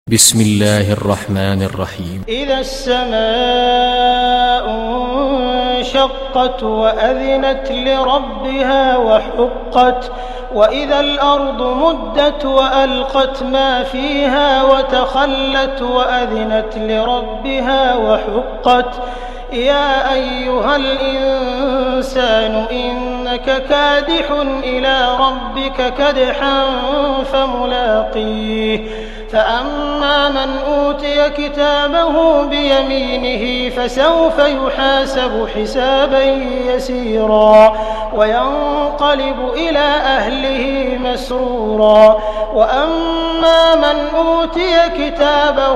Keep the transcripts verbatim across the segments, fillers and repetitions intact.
بسم الله الرحمن الرحيم. إذا السماء انشقت وأذنت لربها وحقت وإذا الأرض مدت وألقت ما فيها وتخلت وأذنت لربها وحقت يا أيها الإنسان إنك كادح إلى ربك كدحا فملاقيه فأما من أوتي كتابه بيمينه فسوف يحاسب حسابا يسيرا وينقلب إلى أهله مسرورا وأما من أوتي كتابه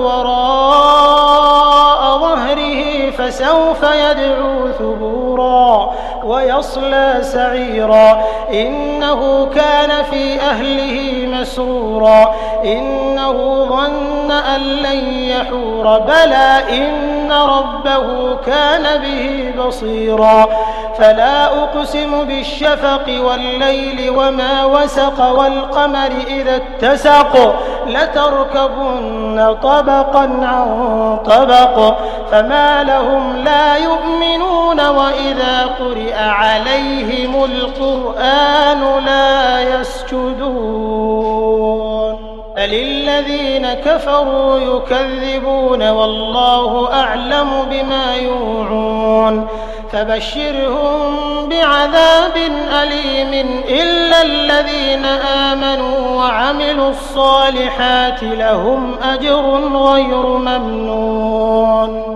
وراء ظهره فسوف يدعو ثبورا ويصلى سعيرا إنه كان في أهله مسرورا إنه ظن أن لن يحور بلى إن ربه كان به بصيرا فلا أقسم بالشفق والليل وما وسق والقمر إذا اتسق لتركبن طبقا عن طبق فما لهم لا يؤمنون وإذا قرئ عليهم القرآن لا يسجدون للذين كفروا يكذبون والله أعلم بما يوعون فبشرهم بعذاب أليم إلا الذين آمنوا وعملوا الصالحات لهم أجر غير ممنون.